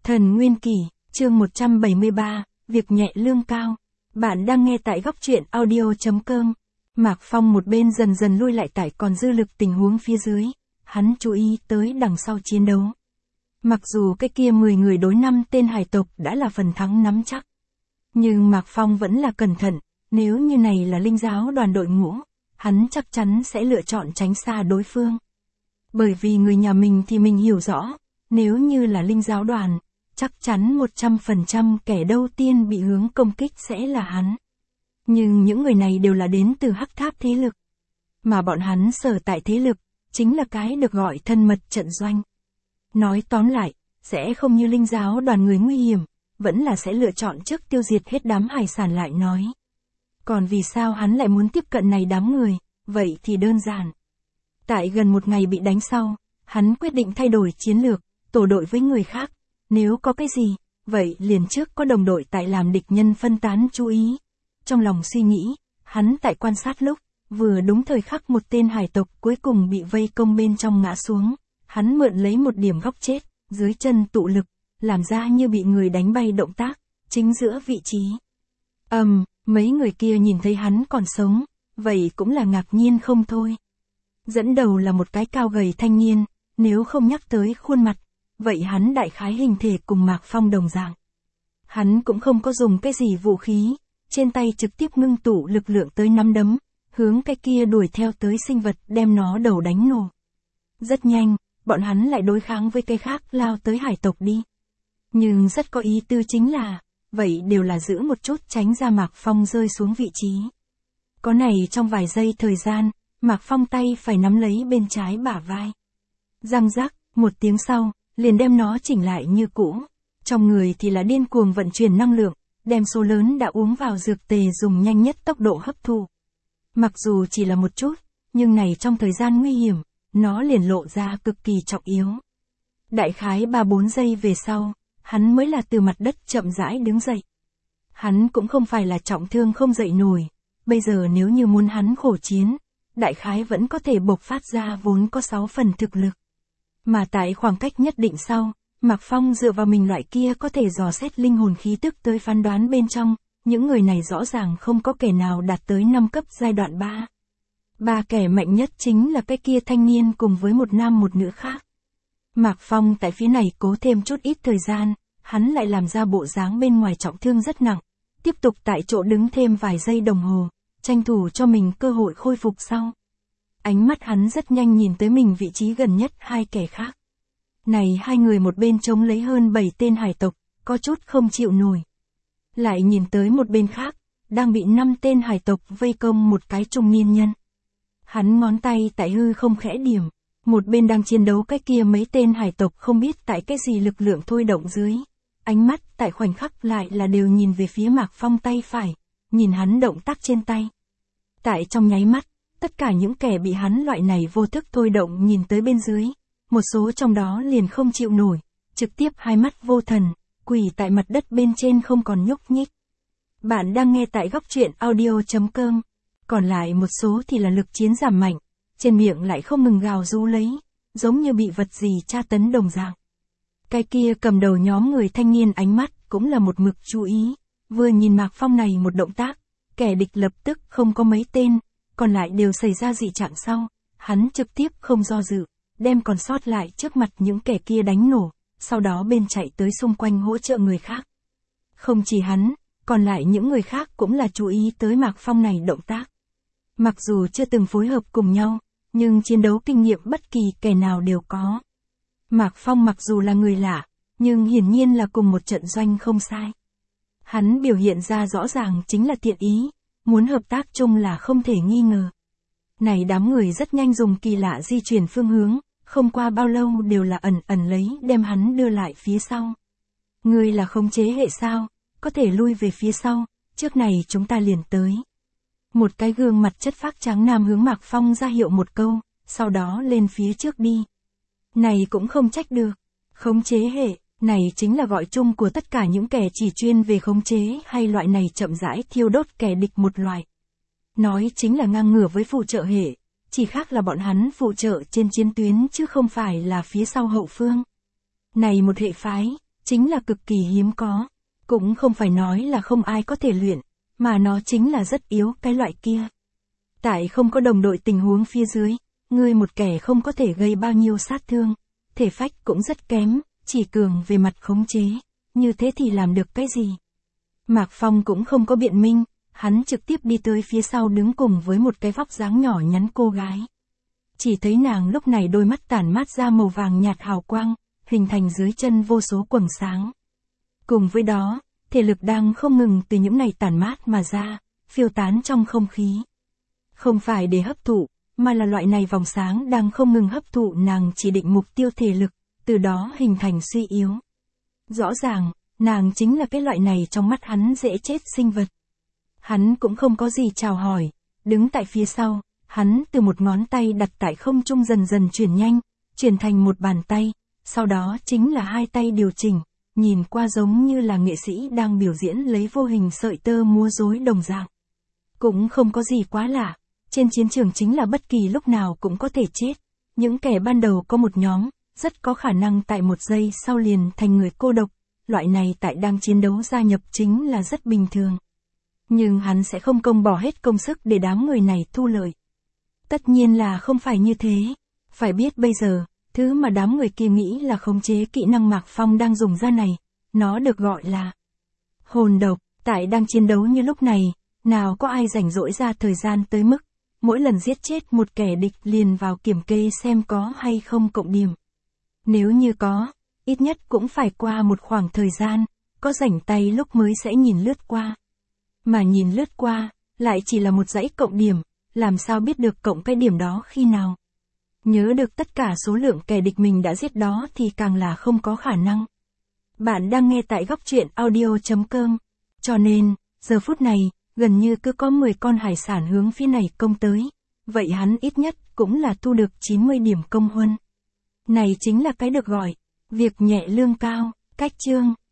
Thần Nguyên Kỷ, chương 173, việc nhẹ lương cao. Bạn đang nghe tại góc truyện audio.com. Mạc Phong một bên dần dần lui lại tại còn dư lực tình huống phía dưới. Hắn chú ý tới đằng sau chiến đấu. Mặc dù cái kia 10 người đối 5 tên hải tộc đã là phần thắng nắm chắc. Nhưng Mạc Phong vẫn là cẩn thận, nếu như này là linh giáo đoàn đội ngũ, hắn chắc chắn sẽ lựa chọn tránh xa đối phương. Bởi vì người nhà mình thì mình hiểu rõ, nếu như là linh giáo đoàn, chắc chắn 100% kẻ đầu tiên bị hướng công kích sẽ là hắn. Nhưng những người này đều là đến từ hắc tháp thế lực. Mà bọn hắn sở tại thế lực, chính là cái được gọi thân mật trận doanh. Nói tóm lại, sẽ không như linh giáo đoàn người nguy hiểm, vẫn là sẽ lựa chọn trước tiêu diệt hết đám hải sản lại nói. Còn vì sao hắn lại muốn tiếp cận này đám người, vậy thì đơn giản. Tại gần một ngày bị đánh sau, hắn quyết định thay đổi chiến lược, tổ đội với người khác. Nếu có cái gì, vậy liền trước có đồng đội tại làm địch nhân phân tán chú ý. Trong lòng suy nghĩ, hắn tại quan sát lúc, vừa đúng thời khắc một tên hải tộc cuối cùng bị vây công bên trong ngã xuống. Hắn mượn lấy một điểm góc chết, dưới chân tụ lực, làm ra như bị người đánh bay động tác, chính giữa vị trí. Mấy người kia nhìn thấy hắn còn sống, vậy cũng là ngạc nhiên không thôi. Dẫn đầu là một cái cao gầy thanh niên, nếu không nhắc tới khuôn mặt, vậy hắn đại khái hình thể cùng Mạc Phong đồng dạng. Hắn cũng không có dùng cái gì vũ khí, trên tay trực tiếp ngưng tụ lực lượng tới nắm đấm, hướng cái kia đuổi theo tới sinh vật đem nó đầu đánh nổ. Rất nhanh, bọn hắn lại đối kháng với cái khác lao tới hải tộc đi. Nhưng rất có ý tư chính là, vậy đều là giữ một chút tránh ra Mạc Phong rơi xuống vị trí. Có này trong vài giây thời gian, Mạc Phong tay phải nắm lấy bên trái bả vai. Răng rắc, một tiếng sau, liền đem nó chỉnh lại như cũ. Trong người thì là điên cuồng vận chuyển năng lượng, đem số lớn đã uống vào dược tề dùng nhanh nhất tốc độ hấp thu. Mặc dù chỉ là một chút, nhưng này trong thời gian nguy hiểm, nó liền lộ ra cực kỳ trọng yếu. Đại khái 3-4 giây về sau, hắn mới là từ mặt đất chậm rãi đứng dậy. Hắn cũng không phải là trọng thương không dậy nổi, bây giờ nếu như muốn hắn khổ chiến, đại khái vẫn có thể bộc phát ra vốn có 6 phần thực lực. Mà tại khoảng cách nhất định sau, Mạc Phong dựa vào mình loại kia có thể dò xét linh hồn khí tức tới phán đoán bên trong, những người này rõ ràng không có kẻ nào đạt tới 5 cấp giai đoạn 3. 3 kẻ mạnh nhất chính là cái kia thanh niên cùng với một nam một nữ khác. Mạc Phong tại phía này cố thêm chút ít thời gian, hắn lại làm ra bộ dáng bên ngoài trọng thương rất nặng, tiếp tục tại chỗ đứng thêm vài giây đồng hồ, tranh thủ cho mình cơ hội khôi phục sau. Ánh mắt hắn rất nhanh nhìn tới mình vị trí gần nhất hai kẻ khác. Này hai người một bên chống lấy hơn 7 tên hải tộc, có chút không chịu nổi. Lại nhìn tới một bên khác, đang bị 5 tên hải tộc vây công một cái trung niên nhân. Hắn ngón tay tại hư không khẽ điểm, một bên đang chiến đấu cái kia mấy tên hải tộc không biết tại cái gì lực lượng thôi động dưới. Ánh mắt tại khoảnh khắc lại là đều nhìn về phía Mạc Phong tay phải, nhìn hắn động tác trên tay. Tại trong nháy mắt, tất cả những kẻ bị hắn loại này vô thức thôi động nhìn tới bên dưới, một số trong đó liền không chịu nổi, trực tiếp hai mắt vô thần, quỳ tại mặt đất bên trên không còn nhúc nhích. Bạn đang nghe tại góc truyện audio.com, còn lại một số thì là lực chiến giảm mạnh, trên miệng lại không ngừng gào rú lấy, giống như bị vật gì tra tấn đồng dạng. Cái kia cầm đầu nhóm người thanh niên ánh mắt cũng là một mực chú ý, vừa nhìn Mạc Phong này một động tác, kẻ địch lập tức không có mấy tên, còn lại đều xảy ra dị trạng sau, hắn trực tiếp không do dự, đem còn sót lại trước mặt những kẻ kia đánh nổ, sau đó bên chạy tới xung quanh hỗ trợ người khác. Không chỉ hắn, còn lại những người khác cũng là chú ý tới Mạc Phong này động tác. Mặc dù chưa từng phối hợp cùng nhau, nhưng chiến đấu kinh nghiệm bất kỳ kẻ nào đều có. Mạc Phong mặc dù là người lạ, nhưng hiển nhiên là cùng một trận doanh không sai. Hắn biểu hiện ra rõ ràng chính là thiện ý, muốn hợp tác chung là không thể nghi ngờ. Này đám người rất nhanh dùng kỳ lạ di chuyển phương hướng, không qua bao lâu đều là ẩn lấy đem hắn đưa lại phía sau. Ngươi là khống chế hệ sao, có thể lui về phía sau, trước này chúng ta liền tới. Một cái gương mặt chất phác trắng nam hướng Mạc Phong ra hiệu một câu, sau đó lên phía trước đi. Này cũng không trách được, khống chế hệ, này chính là gọi chung của tất cả những kẻ chỉ chuyên về khống chế hay loại này chậm rãi thiêu đốt kẻ địch một loại. Nói chính là ngang ngửa với phụ trợ hệ, chỉ khác là bọn hắn phụ trợ trên chiến tuyến chứ không phải là phía sau hậu phương. Này một hệ phái, chính là cực kỳ hiếm có. Cũng không phải nói là không ai có thể luyện, mà nó chính là rất yếu cái loại kia. Tại không có đồng đội tình huống phía dưới, ngươi một kẻ không có thể gây bao nhiêu sát thương, thể phách cũng rất kém, chỉ cường về mặt khống chế, như thế thì làm được cái gì? Mạc Phong cũng không có biện minh, hắn trực tiếp đi tới phía sau đứng cùng với một cái vóc dáng nhỏ nhắn cô gái. Chỉ thấy nàng lúc này đôi mắt tản mát ra màu vàng nhạt hào quang, hình thành dưới chân vô số quầng sáng. Cùng với đó, thể lực đang không ngừng từ những này tản mát mà ra, phiêu tán trong không khí. Không phải để hấp thụ, mà là loại này vòng sáng đang không ngừng hấp thụ nàng chỉ định mục tiêu thể lực, từ đó hình thành suy yếu. Rõ ràng, nàng chính là cái loại này trong mắt hắn dễ chết sinh vật. Hắn cũng không có gì chào hỏi, đứng tại phía sau, hắn từ một ngón tay đặt tại không trung dần dần chuyển nhanh, chuyển thành một bàn tay, sau đó chính là hai tay điều chỉnh, nhìn qua giống như là nghệ sĩ đang biểu diễn lấy vô hình sợi tơ múa rối đồng dạng. Cũng không có gì quá lạ, trên chiến trường chính là bất kỳ lúc nào cũng có thể chết. Những kẻ ban đầu có một nhóm, rất có khả năng tại một giây sau liền thành người cô độc, loại này tại đang chiến đấu gia nhập chính là rất bình thường. Nhưng hắn sẽ không công bỏ hết công sức để đám người này thu lợi. Tất nhiên là không phải như thế. Phải biết bây giờ, thứ mà đám người kia nghĩ là khống chế kỹ năng Mạc Phong đang dùng ra này, nó được gọi là hồn độc. Tại đang chiến đấu như lúc này, nào có ai rảnh rỗi ra thời gian tới mức mỗi lần giết chết một kẻ địch liền vào kiểm kê xem có hay không cộng điểm. Nếu như có, ít nhất cũng phải qua một khoảng thời gian, có rảnh tay lúc mới sẽ nhìn lướt qua. Mà nhìn lướt qua, lại chỉ là một dãy cộng điểm, làm sao biết được cộng cái điểm đó khi nào. Nhớ được tất cả số lượng kẻ địch mình đã giết đó thì càng là không có khả năng. Bạn đang nghe tại góc truyện audio.com. Cho nên, giờ phút này, gần như cứ có 10 con hải sản hướng phía này công tới. Vậy hắn ít nhất cũng là thu được 90 điểm công huân. Này chính là cái được gọi, việc nhẹ lương cao, cách chương.